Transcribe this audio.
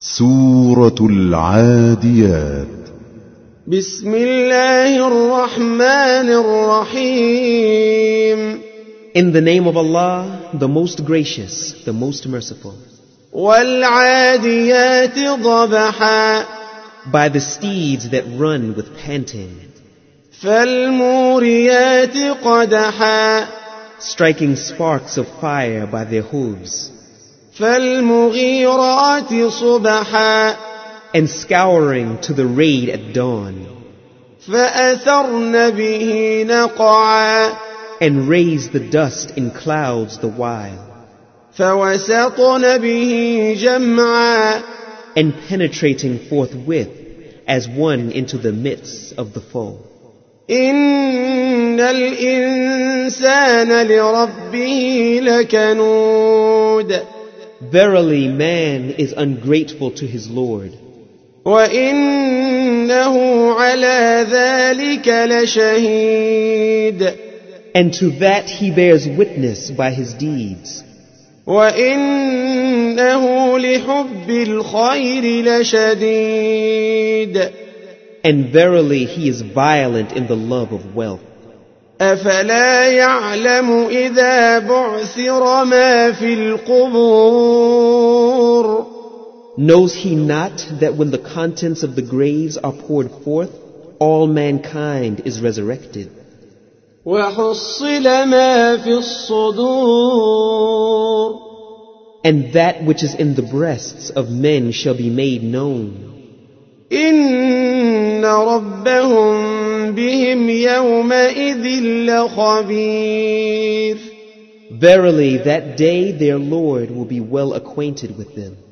سورة العاديات. بسم الله الرحمن الرحيم. In the name of Allah, the most gracious, the most merciful. والعاديات ضبحا. By the steeds that run with panting. فالموريات قدحا. Striking sparks of fire by their hooves. فالمغيرات صبحا. And scouring to the raid at dawn. فأثرن به نقعا. And raise the dust in clouds the while. فوسطن به جمعا. And penetrating forthwith as one into the midst of the foe. إن الإنسان لربه لكنود. Verily, man is ungrateful to his Lord. وإنه على ذلك لشهيد. And to that he bears witness by his deeds. وإنه لحب الخير لشديد. And verily he is violent in the love of wealth. أفلا يعلم إذا بعثر ما في القبور. Knows he not that when the contents of the graves are poured forth, all mankind is resurrected? وحصل ما في الصدور. And that which is in the breasts of men shall be made known. إن ربهم بهم يومئذ لخبير. Verily, that day their Lord will be well acquainted with them.